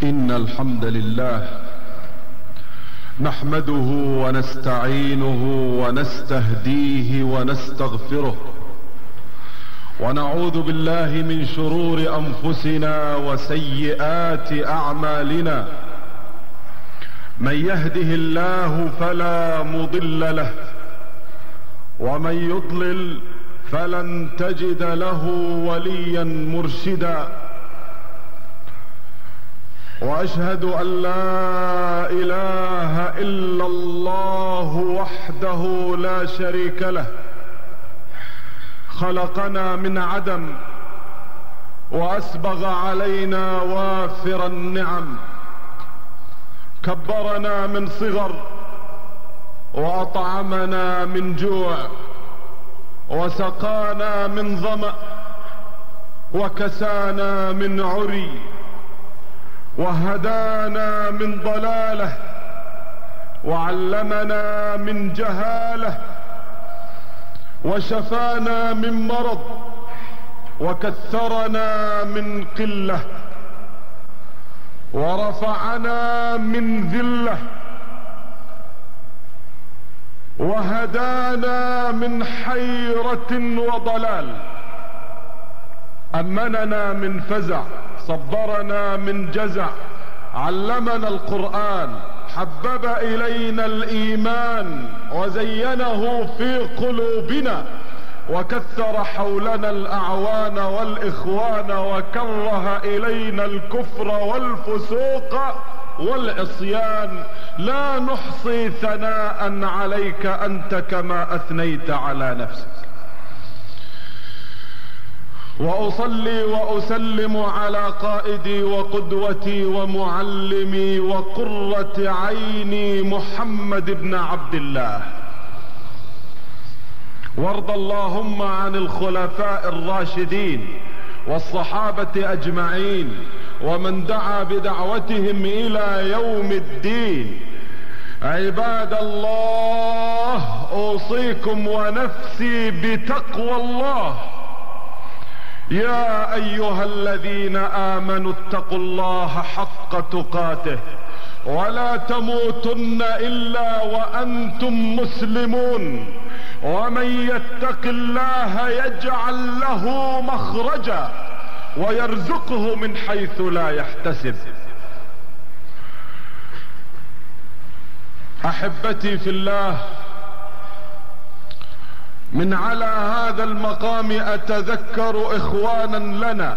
إن الحمد لله نحمده ونستعينه ونستهديه ونستغفره، ونعوذ بالله من شرور أنفسنا وسيئات أعمالنا. من يهده الله فلا مضل له، ومن يضلل فلن تجد له وليا مرشدا. واشهد ان لا اله الا الله وحده لا شريك له، خلقنا من عدم واسبغ علينا وافر النعم، كبرنا من صغر واطعمنا من جوع وسقانا من ظمأ وكسانا من عري وهدانا من ضلاله وعلمنا من جهاله وشفانا من مرض وكثرنا من قله ورفعنا من ذله وهدانا من حيرة وضلال، أمننا من فزع، صبرنا من جزع، علمنا القرآن، حبب إلينا الإيمان وزينه في قلوبنا، وكثر حولنا الأعوان والإخوان، وكره إلينا الكفر والفسوق والعصيان. لا نحصي ثناء عليك أنت كما أثنيت على نفسك. وأصلي وأسلم على قائدي وقدوتي ومعلمي وقرة عيني محمد بن عبد الله. وارض اللهم عن الخلفاء الراشدين والصحابة أجمعين ومن دعا بدعوتهم إلى يوم الدين. عباد الله، أوصيكم ونفسي بتقوى الله. يا أيها الذين آمنوا اتقوا الله حق تقاته ولا تموتن إلا وأنتم مسلمون. ومن يتق الله يجعل له مخرجا ويرزقه من حيث لا يحتسب. أحبتي في الله، من على هذا المقام أتذكر إخوانا لنا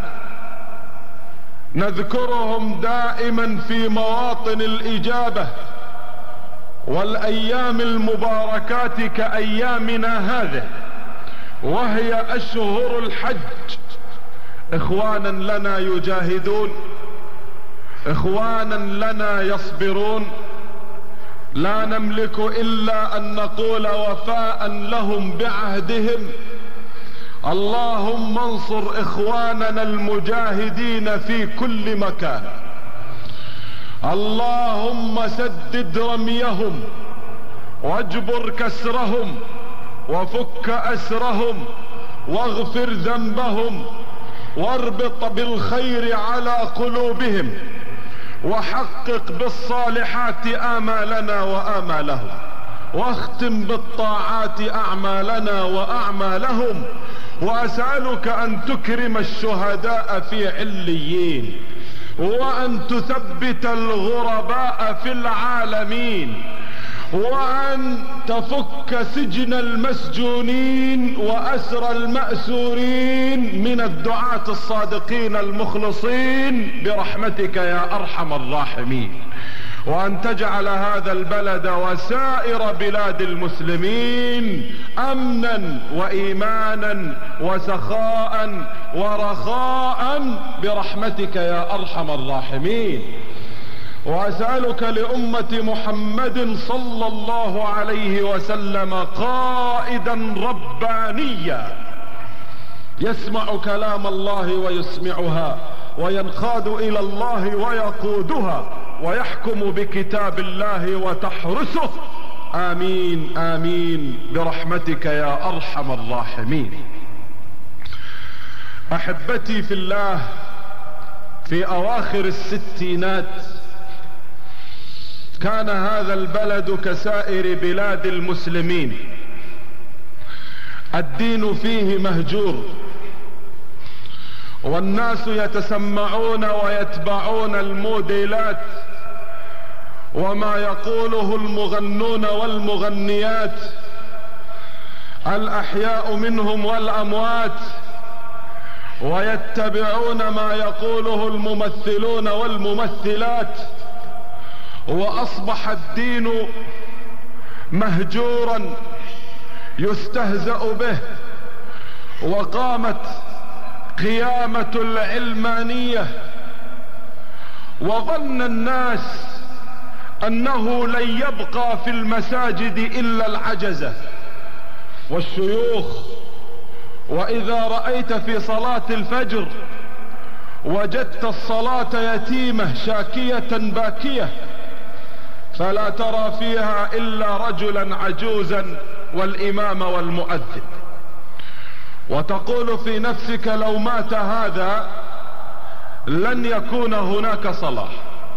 نذكرهم دائما في مواطن الإجابة والأيام المباركات كأيامنا هذه، وهي أشهر الحج. إخوانا لنا يجاهدون، إخوانا لنا يصبرون، لا نملك إلا أن نقول وفاء لهم بعهدهم: اللهم انصر إخواننا المجاهدين في كل مكان، اللهم سدد رميهم واجبر كسرهم وفك أسرهم واغفر ذنبهم واربط بالخير على قلوبهم، وحقق بالصالحات آمالنا وآمالهم، واختم بالطاعات أعمالنا وأعمالهم. وأسألك أن تكرم الشهداء في عليين، وأن تثبت الغرباء في العالمين، وأن تفك سجن المسجونين وأسر المأسورين من الدعاة الصادقين المخلصين برحمتك يا أرحم الراحمين. وأن تجعل هذا البلد وسائر بلاد المسلمين أمنا وإيمانا وسخاء ورخاء برحمتك يا أرحم الراحمين. وأسألك لأمة محمد صلى الله عليه وسلم قائدا ربانيا يسمع كلام الله ويسمعها، وينقاد إلى الله ويقودها، ويحكم بكتاب الله وتحرسه. آمين آمين برحمتك يا أرحم الراحمين. أحبتي في الله، في أواخر الستينات كان هذا البلد كسائر بلاد المسلمين، الدين فيه مهجور، والناس يتسمعون ويتبعون الموديلات وما يقوله المغنون والمغنيات الأحياء منهم والأموات، ويتبعون ما يقوله الممثلون والممثلات، وأصبح الدين مهجورا يستهزأ به. وقامت قيامة العلمانية، وظن الناس أنه لن يبقى في المساجد إلا العجزة والشيوخ. وإذا رأيت في صلاة الفجر وجدت الصلاة يتيمة شاكية باكية، فلا ترى فيها إلا رجلا عجوزا والإمام والمؤذن، وتقول في نفسك لو مات هذا لن يكون هناك صلاة.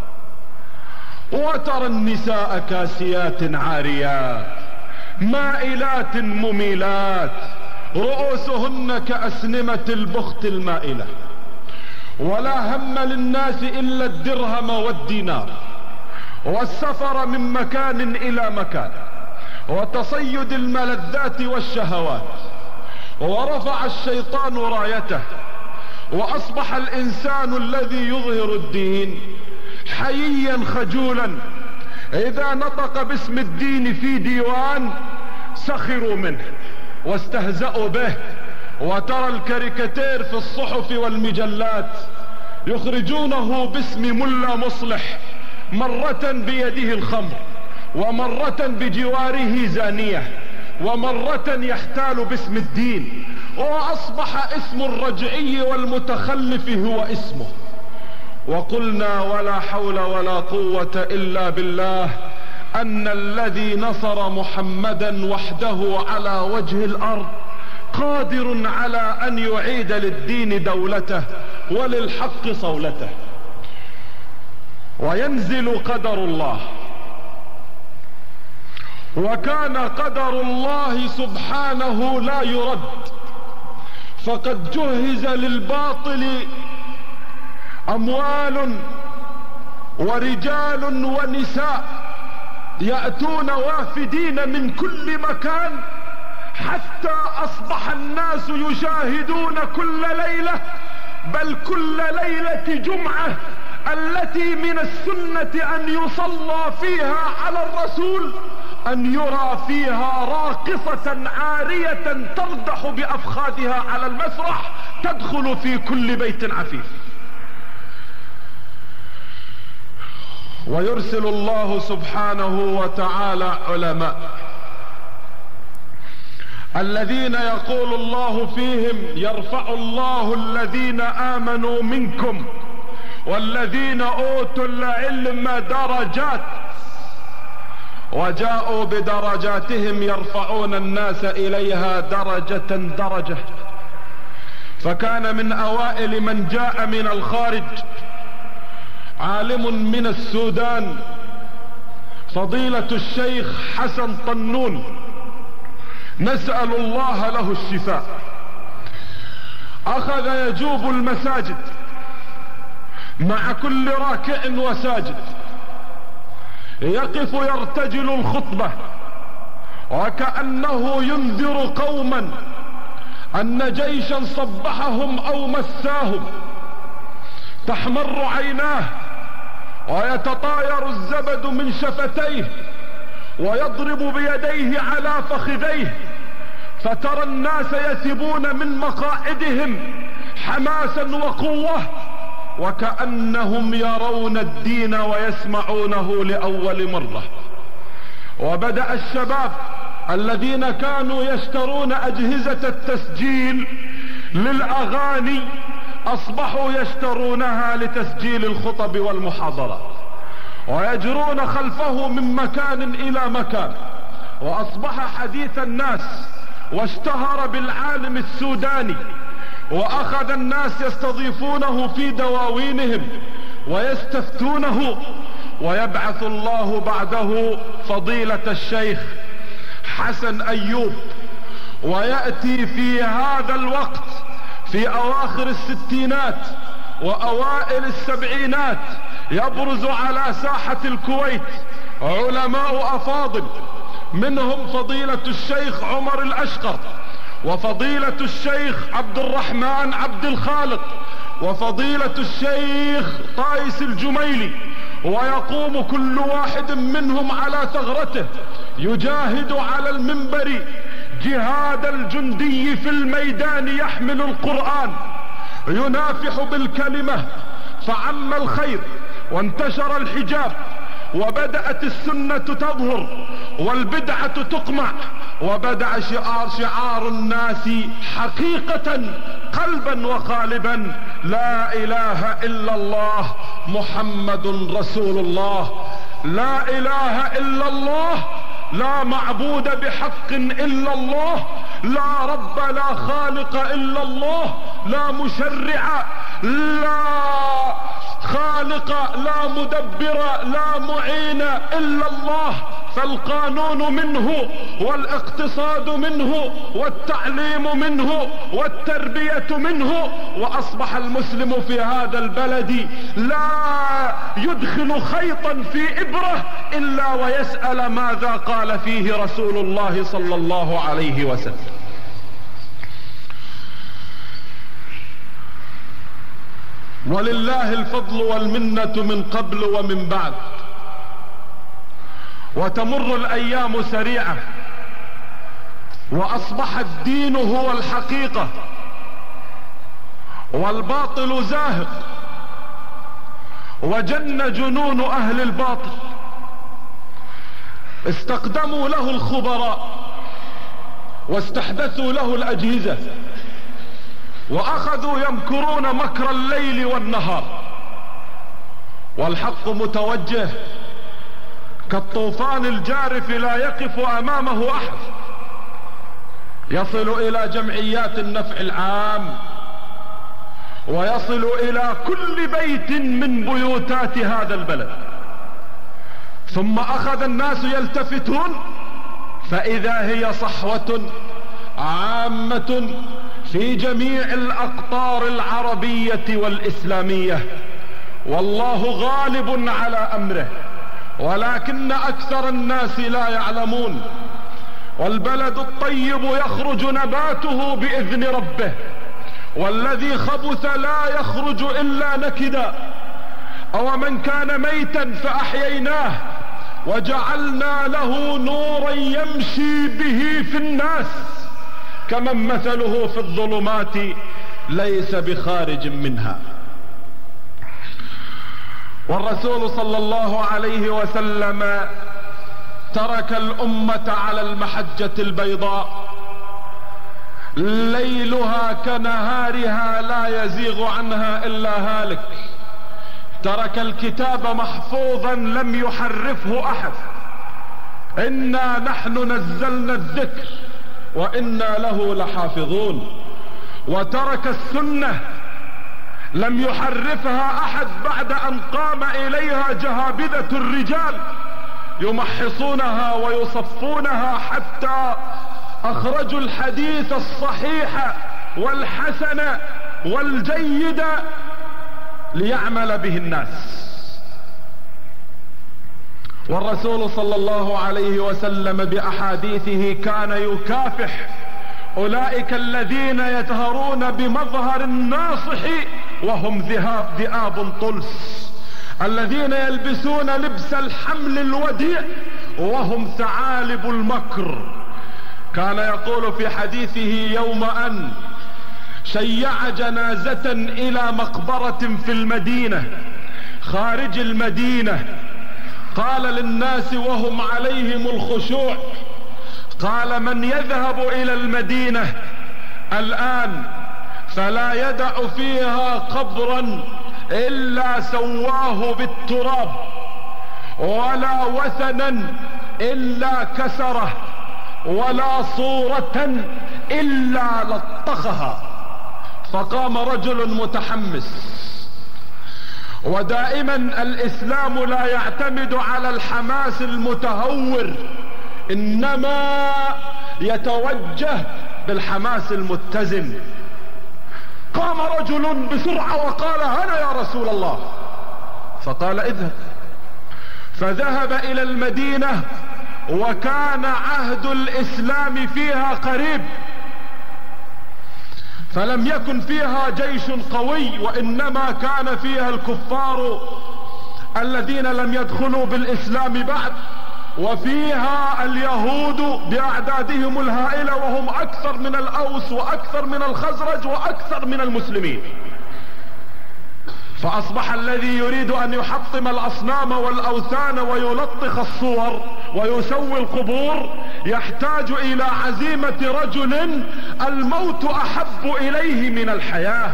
وترى النساء كاسيات عاريات مائلات مميلات رؤوسهن كأسنمة البخت المائلة، ولا هم للناس إلا الدرهم والدينار والسفر من مكان إلى مكان وتصيد الملذات والشهوات. ورفع الشيطان رايته، وأصبح الإنسان الذي يظهر الدين حييا خجولا. إذا نطق باسم الدين في ديوان سخروا منه واستهزأوا به. وترى الكاريكاتير في الصحف والمجلات يخرجونه باسم ملا مصلح، مرة بيده الخمر، ومرة بجواره زانية، ومرة يحتال باسم الدين. وأصبح اسم الرجعي والمتخلف هو اسمه. وقلنا ولا حول ولا قوة إلا بالله أن الذي نصر محمدا وحده على وجه الأرض قادر على أن يعيد للدين دولته وللحق صولته. وينزل قدر الله، وكان قدر الله سبحانه لا يرد، فقد جهز للباطل أموال ورجال ونساء يأتون وافدين من كل مكان، حتى أصبح الناس يشاهدون كل ليلة، بل كل ليلة جمعة التي من السنة أن يصلى فيها على الرسول، أن يرى فيها راقصة عارية تردح بأفخاذها على المسرح تدخل في كل بيت عفيف. ويرسل الله سبحانه وتعالى علماء الذين يقول الله فيهم يرفع الله الذين آمنوا منكم والذين أوتوا العلم درجات، وجاءوا بدرجاتهم يرفعون الناس إليها درجة درجة. فكان من أوائل من جاء من الخارج عالم من السودان فضيلة الشيخ حسن طنون، نسأل الله له الشفاء. أخذ يجوب المساجد مع كل راكع وساجد، يقف يرتجل الخطبة وكأنه ينذر قوما أن جيشا صبحهم أو مساهم، تحمر عيناه ويتطاير الزبد من شفتيه ويضرب بيديه على فخذيه، فترى الناس يثبون من مقاعدهم حماسا وقوة وكأنهم يرون الدين ويسمعونه لأول مرة. وبدأ الشباب الذين كانوا يشترون أجهزة التسجيل للأغاني أصبحوا يشترونها لتسجيل الخطب والمحاضرات، ويجرون خلفه من مكان إلى مكان، وأصبح حديث الناس، واشتهر بالعالم السوداني وأخذ الناس يستضيفونه في دواوينهم ويستفتونه، ويبعث الله بعده فضيلة الشيخ حسن أيوب، ويأتي في هذا الوقت في أواخر الستينات وأوائل السبعينات يبرز على ساحة الكويت علماء أفاضل، منهم فضيلة الشيخ عمر الأشقر، وفضيلة الشيخ عبد الرحمن عبد الخالق، وفضيلة الشيخ طايس الجميلي، ويقوم كل واحد منهم على ثغرته يجاهد على المنبر جهاد الجندي في الميدان، يحمل القرآن ينافح بالكلمة، فعم الخير وانتشر الحجاب، وبدأت السنة تظهر والبدعة تقمع، وبدأ شعار الناس حقيقة قلبا وقالبا: لا إله إلا الله محمد رسول الله. لا إله إلا الله، لا معبود بحق إلا الله، لا رب لا خالق إلا الله، لا مشرع لا خالق لا مدبر لا معين إلا الله، فالقانون منه والاقتصاد منه والتعليم منه والتربية منه. وأصبح المسلم في هذا البلد لا يدخل خيطا في إبرة إلا ويسأل ماذا قال فيه رسول الله صلى الله عليه وسلم. ولله الفضل والمنة من قبل ومن بعد، وتمر الأيام سريعة، وأصبح الدين هو الحقيقة، والباطل زاهق، وجن جنون أهل الباطل. استقدموا له الخبراء واستحدثوا له الأجهزة، وأخذوا يمكرون مكر الليل والنهار، والحق متوجه كالطوفان الجارف لا يقف أمامه أحد، يصل إلى جمعيات النفع العام، ويصل إلى كل بيت من بيوتات هذا البلد. ثم أخذ الناس يلتفتون فإذا هي صحوة عامة في جميع الأقطار العربية والإسلامية، والله غالب على أمره، ولكن أكثر الناس لا يعلمون. والبلد الطيب يخرج نباته بإذن ربه، والذي خبث لا يخرج إلا نكدا. أو من كان ميتا فأحييناه وجعلنا له نورا يمشي به في الناس كمن مثله في الظلمات ليس بخارج منها. والرسول صلى الله عليه وسلم ترك الأمة على المحجة البيضاء ليلها كنهارها لا يزيغ عنها إلا هالك. ترك الكتاب محفوظا لم يحرفه أحد. إنا نحن نزلنا الذكر وإنا له لحافظون. وترك السنة لم يحرفها أحد بعد أن قام إليها جهابذة الرجال يمحصونها ويصفونها حتى أخرجوا الحديث الصحيح والحسن والجيد ليعمل به الناس. والرسول صلى الله عليه وسلم بأحاديثه كان يكافح أولئك الذين يتهرون بمظهر الناصح وهم ذئاب طلس، الذين يلبسون لبس الحمل الوديع وهم ثعالب المكر. كان يقول في حديثه يوم أن شيع جنازة إلى مقبرة في المدينة خارج المدينة، قال للناس وهم عليهم الخشوع، قال: من يذهب إلى المدينة الآن فلا يدع فيها قبرا إلا سواه بالتراب، ولا وثنا إلا كسره، ولا صورة إلا لطخها. فقام رجل متحمس. ودائما الإسلام لا يعتمد على الحماس المتهور، إنما يتوجه بالحماس المتزن. قام رجل بسرعة وقال: أنا يا رسول الله. فقال: اذهب. فذهب إلى المدينة، وكان عهد الإسلام فيها قريب، فلم يكن فيها جيش قوي، وإنما كان فيها الكفار الذين لم يدخلوا بالإسلام بعد، وفيها اليهود بأعدادهم الهائلة، وهم أكثر من الأوس وأكثر من الخزرج وأكثر من المسلمين. فأصبح الذي يريد أن يحطم الأصنام والأوثان ويلطخ الصور ويسوي القبور يحتاج إلى عزيمة رجل الموت أحب إليه من الحياة.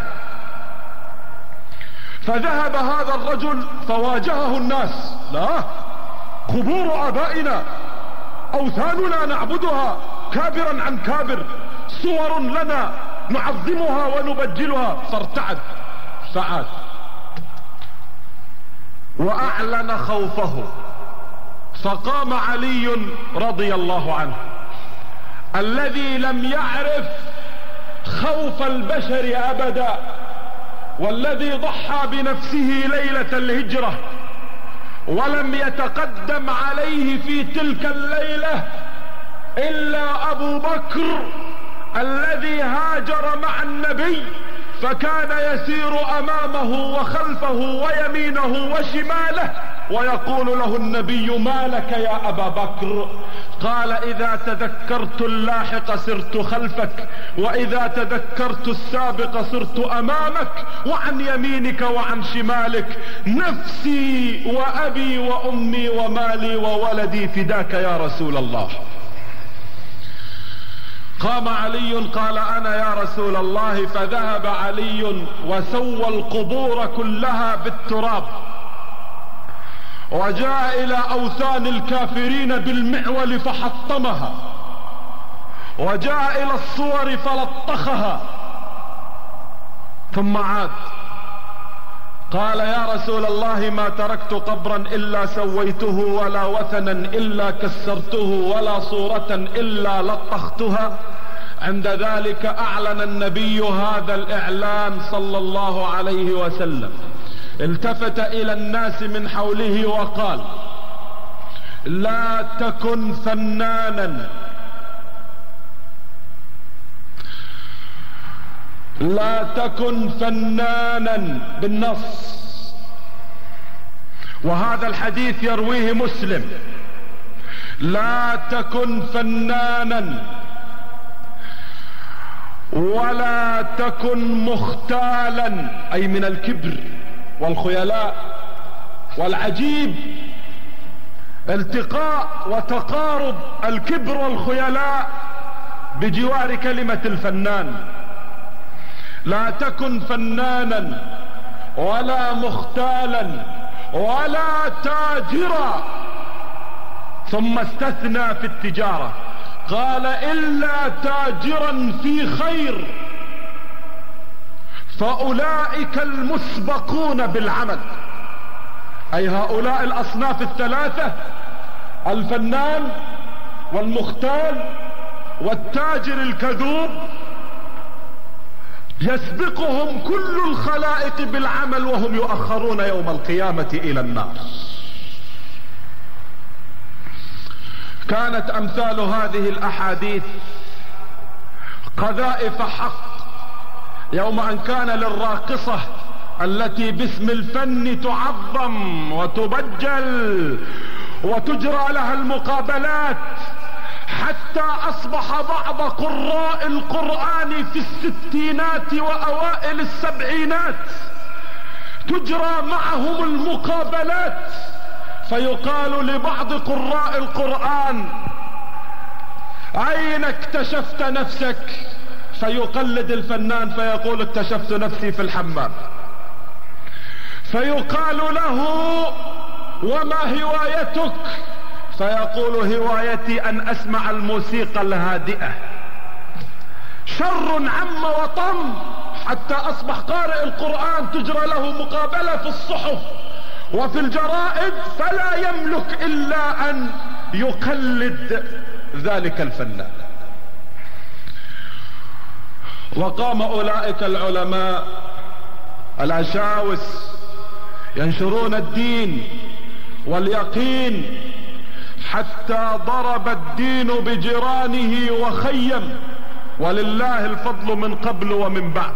فذهب هذا الرجل فواجهه الناس: لا، قبور آبائنا، أوثاننا نعبدها كابرا عن كابر، صور لنا نعظمها ونبجلها. فارتعد فعاد وأعلن خوفه. فقام علي رضي الله عنه الذي لم يعرف خوف البشر أبدا، والذي ضحى بنفسه ليلة الهجرة، ولم يتقدم عليه في تلك الليلة إلا أبو بكر الذي هاجر مع النبي، فكان يسير أمامه وخلفه ويمينه وشماله، ويقول له النبي: ما لك يا أبا بكر؟ قال: إذا تذكرت اللاحق سرت خلفك، وإذا تذكرت السابق سرت أمامك، وعن يمينك وعن شمالك، نفسي وأبي وأمي ومالي وولدي فداك يا رسول الله. قام علي قال: أنا يا رسول الله. فذهب علي وسوى القبور كلها بالتراب، وجاء إلى أوثان الكافرين بالمعول فحطمها، وجاء إلى الصور فلطخها، ثم عاد قال: يا رسول الله، ما تركت قبرا إلا سويته، ولا وثنا إلا كسرته، ولا صورة إلا لطختها. عند ذلك أعلن النبي هذا الإعلان صلى الله عليه وسلم. التفت إلى الناس من حوله وقال: لا تكن فنانا، لا تكن فنانا، بالنص. وهذا الحديث يرويه مسلم: لا تكن فنانا ولا تكن مختالا، أي من الكبر والخيلاء. والعجيب التقاء وتقارب الكبر والخيلاء بجوار كلمة الفنان. لا تكن فنانا ولا مختالا ولا تاجرا، ثم استثنى في التجارة قال: إلا تاجرا في خير، فأولئك المسبقون بالعمل. أي هؤلاء الأصناف الثلاثة: الفنان والمختال والتاجر الكذوب، يسبقهم كل الخلائق بالعمل، وهم يؤخرون يوم القيامة إلى النار. كانت أمثال هذه الأحاديث قذائف حق يوم أن كان للراقصة التي باسم الفن تعظم وتبجل وتجرى لها المقابلات، حتى أصبح بعض قراء القرآن في الستينات وأوائل السبعينات تجرى معهم المقابلات، فيقال لبعض قراء القرآن: أين اكتشفت نفسك؟ فيقلد الفنان فيقول: اكتشفت نفسي في الحمام. فيقال له: وما هوايتك؟ فيقول: هوايتي أن أسمع الموسيقى الهادئة. شر عم وطم، حتى اصبح قارئ القرآن تجرى له مقابلة في الصحف وفي الجرائد، فلا يملك الا ان يقلد ذلك الفنان. وقام اولئك العلماء الاشاوس ينشرون الدين واليقين حتى ضرب الدين بجيرانه وخيم، ولله الفضل من قبل ومن بعد.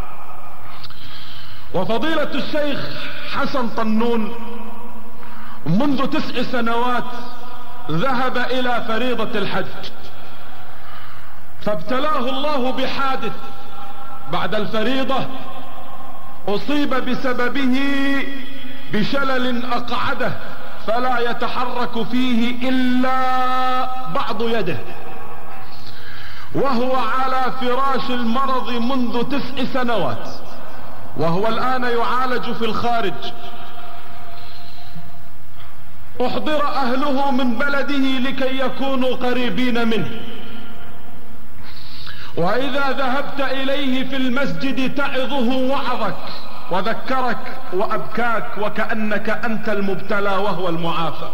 وفضيلة الشيخ حسن طنون منذ 9 سنوات ذهب الى فريضة الحج، فابتلاه الله بحادث بعد الفريضة، اصيب بسببه بشلل اقعده فلا يتحرك فيه الا بعض يده، وهو على فراش المرض منذ 9 سنوات، وهو الآن يعالج في الخارج. احضر اهله من بلده لكي يكونوا قريبين منه، واذا ذهبت اليه في المسجد تعظه وعظك وذكرك وابكاك وكأنك انت المبتلى وهو المعافى.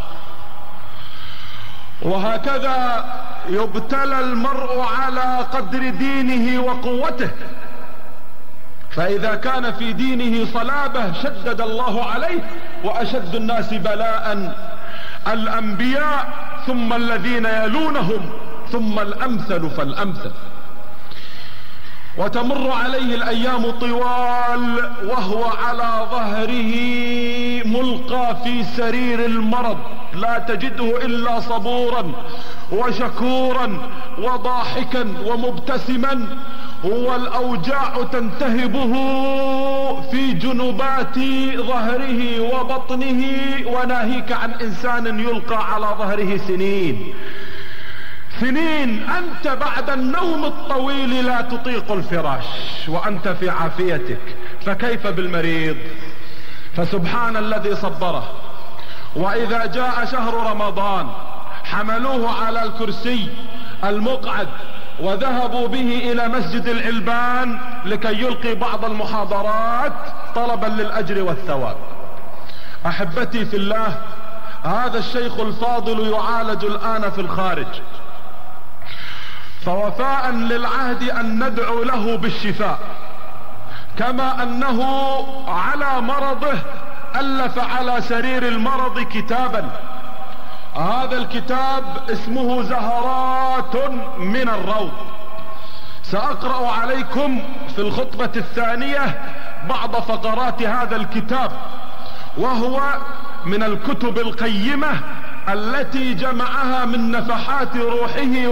وهكذا يبتلى المرء على قدر دينه وقوته، فاذا كان في دينه صلابة شدد الله عليه، واشد الناس بلاء الانبياء ثم الذين يلونهم ثم الامثل فالامثل. وتمر عليه الايام طوال وهو على ظهره ملقى في سرير المرض، لا تجده الا صبورا وشكورا وضاحكا ومبتسما، والاوجاع تنتهبه في جنبات ظهره وبطنه، وناهيك عن انسان يلقى على ظهره سنين. انت بعد النوم الطويل لا تطيق الفراش وانت في عافيتك، فكيف بالمريض؟ فسبحان الذي صبره. واذا جاء شهر رمضان حملوه على الكرسي المقعد وذهبوا به الى مسجد العلبان لكي يلقي بعض المحاضرات طلبا للاجر والثواب. احبتي في الله، هذا الشيخ الفاضل يعالج الان في الخارج، فوفاء للعهد ان ندعو له بالشفاء، كما انه على مرضه الف على سرير المرض كتابا. هذا الكتاب اسمه زهرات من الروض. ساقرأ عليكم في الخطبة الثانية بعض فقرات هذا الكتاب، وهو من الكتب القيمة التي جمعها من نفحات روحه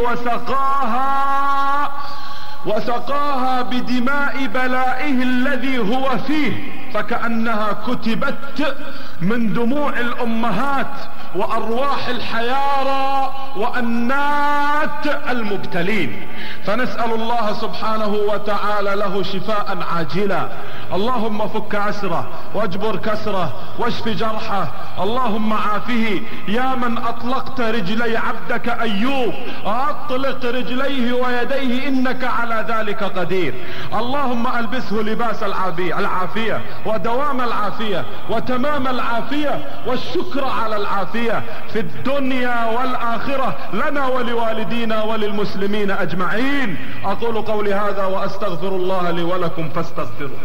وسقاها بدماء بلائه الذي هو فيه، فكأنها كتبت من دموع الامهات وارواح الحيارى وانات المبتلين. فنسأل الله سبحانه وتعالى له شفاء عاجلا. اللهم فك اسره واجبر كسره واشف جرحه، اللهم عافه. يا من اطلقت رجلي عبدك ايوب، اطلق رجليه ويديه انك على ذلك قدير. اللهم البسه لباس العافية ودوام العافية وتمام العافية والشكر على العافية في الدنيا والآخرة لنا ولوالدينا وللمسلمين اجمعين. اقول قولي هذا واستغفر الله لي ولكم فاستغفروه.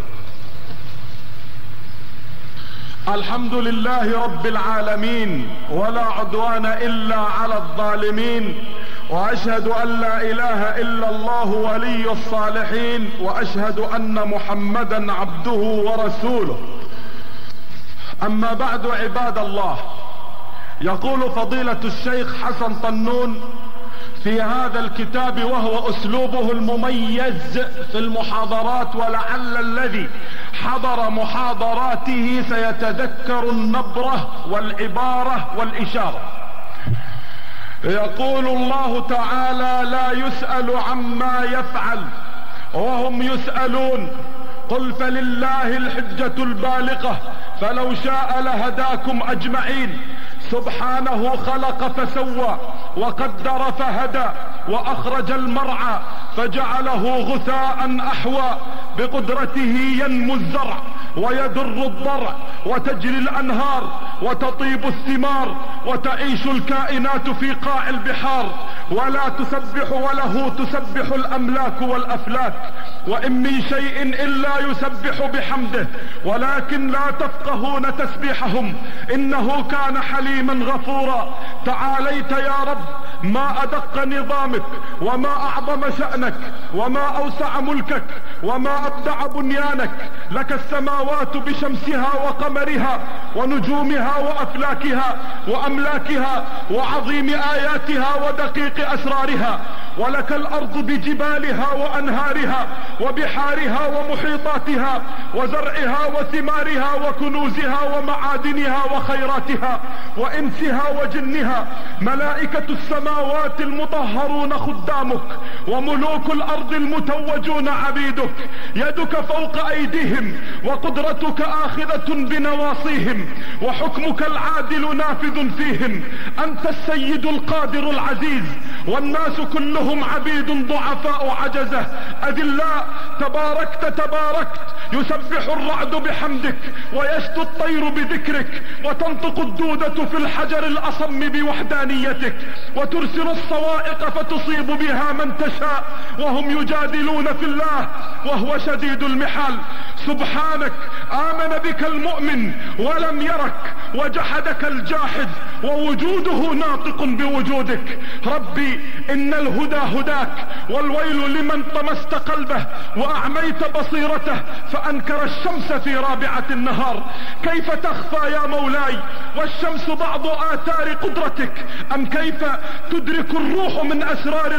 الحمد لله رب العالمين، ولا عدوان الا على الظالمين، واشهد ان لا اله الا الله ولي الصالحين، واشهد ان محمدا عبده ورسوله. اما بعد عباد الله، يقول فضيلة الشيخ حسن طنون في هذا الكتاب، وهو اسلوبه المميز في المحاضرات، ولعل الذي حضر محاضراته سيتذكر النبرة والعبارة والاشارة. يقول الله تعالى: لا يسأل عما يفعل وهم يسألون، قل فلله الحجة البالغة فلو شاء لهداكم اجمعين. سبحانه خلق فسوى وقدر فهدى واخرج المرعى فجعله غثاء احوى بقدرته ينمو الزرع ويدر الضرع وتجري الأنهار وتطيب الثمار وتعيش الكائنات في قاع البحار، ولا تسبح وله تسبح الأملاك والأفلاك، وإن من شيء إلا يسبح بحمده ولكن لا تفقهون تسبيحهم إنه كان حليما غفورا. تعاليت يا رب، ما أدق نظامك وما أعظم شأنك وما أوسع ملكك وما أبدع بنيانك. لك السماوات بشمسها وقمرها ونجومها وأفلاكها وأملاكها وعظيم آياتها ودقيق أسرارها، ولك الأرض بجبالها وأنهارها وبحارها ومحيطاتها وزرعها وثمارها وكنوزها ومعادنها وخيراتها وإنسها وجنها. ملائكة السماوات المطهرون خدامك وملوك الأرض المتوجون عبيدك. يدك فوق أيديهم وقدرتك آخذة بنواصيهم وحكمك العادل نافذ فيهم. أنت السيد القادر العزيز والناس كلهم عبيد ضعفاء عجزة أذلاء. تباركت يسبح الرعد بحمدك ويشتو الطير بذكرك وتنطق الدودة في الحجر الأصم بوحدانيتك وترسل الصواعق فتصيب بها من تشاء وهم يجادلون في الله وهو شديد المحال. سبحانك، آمن بك المؤمن ولم يرك وجحدك الجاحد ووجوده ناطق بوجودك. ربي إن الهدى هداك والويل لمن طمست قلبه وأعميت بصيرته فأنكر الشمس في رابعة النهار. كيف تخفى يا مولاي والشمس بعض آثار قدرتك؟ أم كيف تدرك الروح من أسرار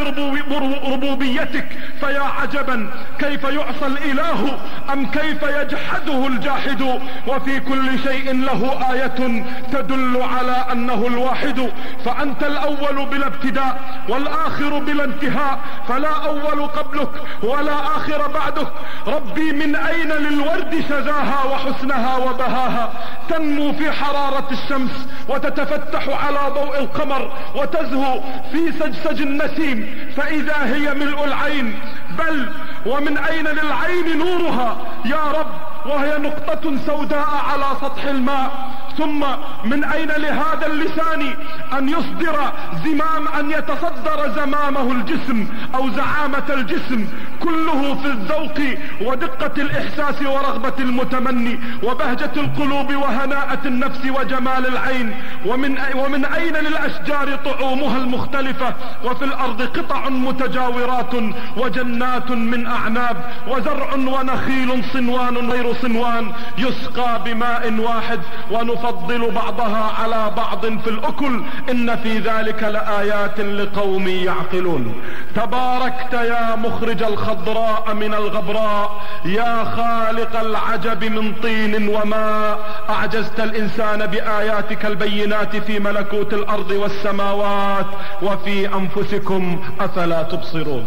ربوبيتك؟ فيا عجبا كيف يعصى الإله أم كيف يجحده الجاحد؟ وفي كل شيء له آية تدل على أنه الواحد. فأنت الأول بلا ابتداء والآخر بلا انتهاء، فلا أول قبلك ولا آخر بعدك. ربي من أين للورد شذاها وحسنها وبهاها؟ تنمو في حرارة الشمس وتتفتح على ضوء القمر وتزهو في سجسج النسيم فإذا هي ملء العين. بل ومن أين للعين نورها يا رب وهي نقطة سوداء على سطح الماء؟ ثم من أين لهذا اللسان أن يصدر زمام أن يتصدر زمامه الجسم أو زعامة الجسم كله في الذوق ودقة الإحساس ورغبة المتمني وبهجة القلوب وهناءة النفس وجمال العين؟ ومن أين للأشجار طعومها المختلفة وفي الأرض قطع متجاورات وجنات من أعناب وزرع ونخيل صنوان غير صنوان يسقى بماء واحد ونفضل بعضها على بعض في الأكل إن في ذلك لآيات لقوم يعقلون. تباركت يا مخرج الخضراء من الغبراء، يا خالق العجب من طين وماء، أعجزت الإنسان بآياتك البينات في ملكوت الأرض والسماوات وفي أنفسكم أفلا تبصرون.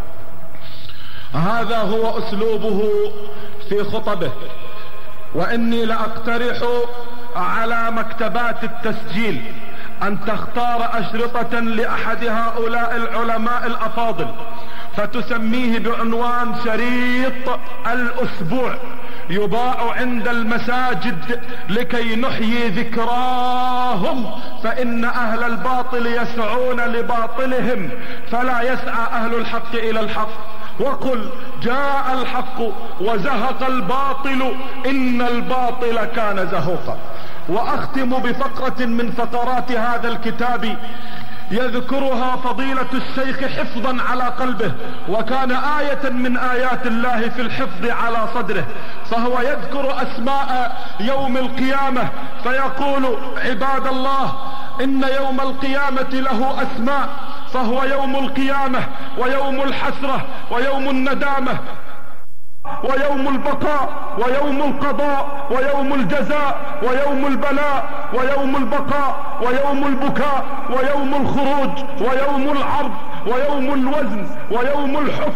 هذا هو أسلوبه في خطبه، وإني لأقترح على مكتبات التسجيل أن تختار أشرطة لأحد هؤلاء العلماء الأفاضل فتسميه بعنوان شريط الأسبوع، يباع عند المساجد لكي نحيي ذكراهم، فإن أهل الباطل يسعون لباطلهم فلا يسعى أهل الحق إلى الحق. وقل جاء الحق وزهق الباطل إن الباطل كان زهوقا. وأختم بفقرة من فقرات هذا الكتاب يذكرها فضيلة الشيخ حفظا على قلبه، وكان آية من آيات الله في الحفظ على صدره، فهو يذكر أسماء يوم القيامة فيقول: عباد الله، إن يوم القيامة له أسماء، فهو يوم القيامة ويوم الحسرة ويوم الندامة ويوم البقاء ويوم القضاء ويوم الجزاء ويوم البلاء ويوم البقاء ويوم البكاء ويوم الخروج ويوم العرض ويوم الوزن ويوم الحكم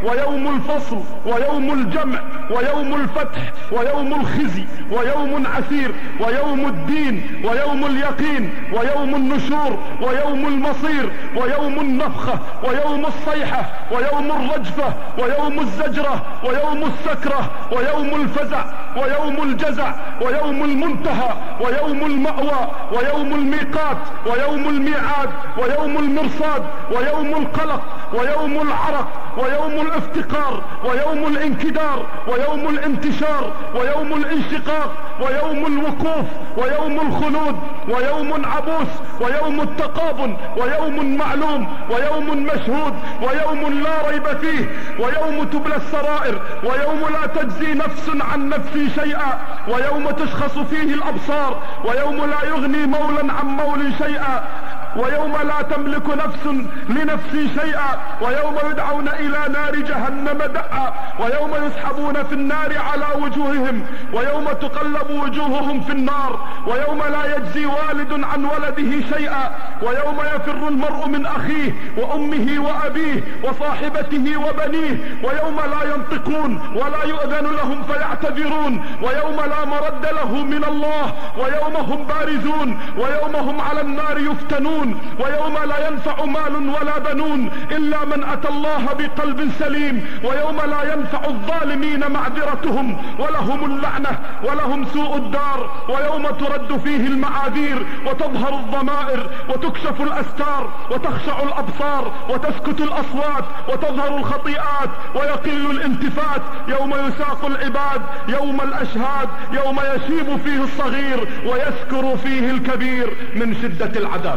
ويوم الفصل ويوم الجمع ويوم الفتح ويوم الخزي ويوم عسير ويوم الدين ويوم اليقين ويوم النشور ويوم المصير ويوم النفخة ويوم الصيحة ويوم الرجفة ويوم الزجرة ويوم السكرة ويوم الفزع ويوم الجزع ويوم المنتهى ويوم المأوى ويوم الميقات ويوم الميعاد ويوم المرصاد ويوم القلق ويوم العرق ويوم الافتقار ويوم الانكدار ويوم الانتشار ويوم الانشقاق ويوم الوقوف ويوم الخلود ويوم عبوس ويوم التقابل ويوم معلوم ويوم مشهود ويوم لا ريب فيه ويوم تبلى السرائر ويوم لا تجزي نفس عن نفس شيئا ويوم تشخص فيه الأبصار ويوم لا يغني مولا عن مول شيئا ويوم لا تملك نفس لنفس شيئا ويوم يدعون إلى نار جهنم دعا ويوم يسحبون في النار على وجوههم ويوم تقلب وجوههم في النار ويوم لا يجزي والد عن ولده شيئا ويوم يفر المرء من أخيه وأمه وأبيه وصاحبته وبنيه ويوم لا ينطقون ولا يؤذن لهم فيعتذرون ويوم لا مرد له من الله ويوم هم بارزون ويوم هم على النار يفتنون ويوم لا ينفع مال ولا بنون إلا من أتى الله بقلب سليم ويوم لا ينفع الظالمين معذرتهم ولهم اللعنة ولهم سوء الدار ويوم ترد فيه المعاذير وتظهر الضمائر وتكشف الأستار وتخشع الأبصار وتسكت الأصوات وتظهر الخطيئات ويقل الالتفات يوم يساق العباد يوم الأشهاد يوم يشيب فيه الصغير ويسكر فيه الكبير من شدة العذاب.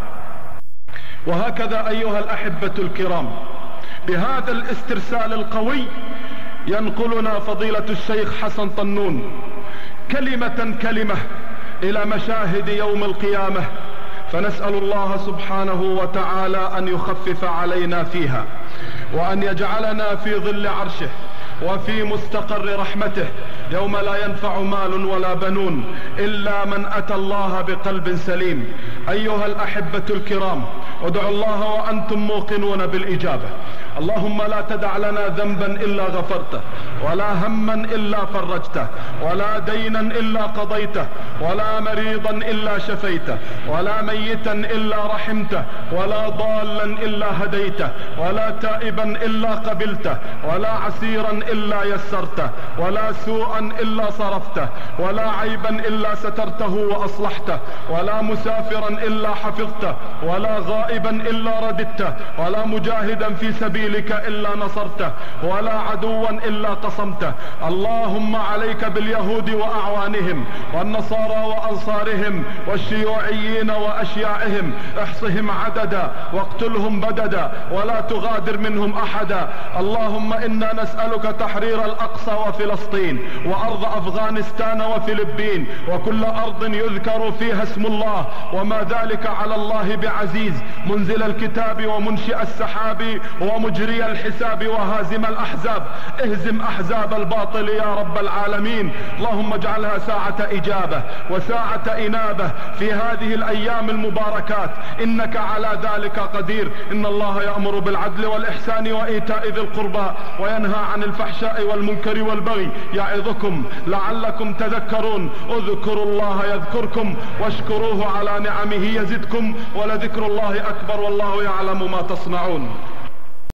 وهكذا أيها الأحبة الكرام بهذا الاسترسال القوي ينقلنا فضيلة الشيخ حسن طنون كلمة كلمة إلى مشاهد يوم القيامة، فنسأل الله سبحانه وتعالى أن يخفف علينا فيها وأن يجعلنا في ظل عرشه وفي مستقر رحمته يوم لا ينفع مال ولا بنون إلا من أتى الله بقلب سليم. أيها الأحبة الكرام ادعوا الله وأنتم موقنون بالإجابة. اللهم لا تدع لنا ذنبا إلا غفرته ولا هما إلا فرجته ولا دينا إلا قضيته ولا مريضا إلا شفيته ولا ميتا إلا رحمته ولا ضالا إلا هديته ولا تائبا إلا قبلته ولا عسيرا إلا يسرته ولا سوءا إلا صرفته ولا عيبا إلا سترته وأصلحته ولا مسافرا إلا حفظته ولا غائبا إلا رددته ولا مجاهدا في سبيلك إلا نصرته ولا عدوا إلا قصمته. اللهم عليك باليهود وأعوانهم والنصارى وأنصارهم والشيوعيين وأشياعهم احصهم عددا واقتلهم بددا ولا تغادر منهم أحدا. اللهم إنا نسألك تحرير الأقصى وفلسطين وأرض أفغانستان وفلبين وكل أرض يذكر فيها اسم الله وما ذلك على الله بعزيز، منزل الكتاب ومنشئ السحاب ومجري الحساب وهازم الأحزاب. اهزم أحزاب الباطل يا رب العالمين. اللهم اجعلها ساعة إجابة وساعة إنابة في هذه الأيام المباركات إنك على ذلك قدير. إن الله يأمر بالعدل والإحسان وإيتاء ذي القربى وينهى عن الفحشاء والمنكر والبغي يعظكم لعلكم تذكرون. اذكروا الله يذكركم واشكروه على نعمه يزدكم ولذكر الله أكبر والله يعلم ما تصنعون.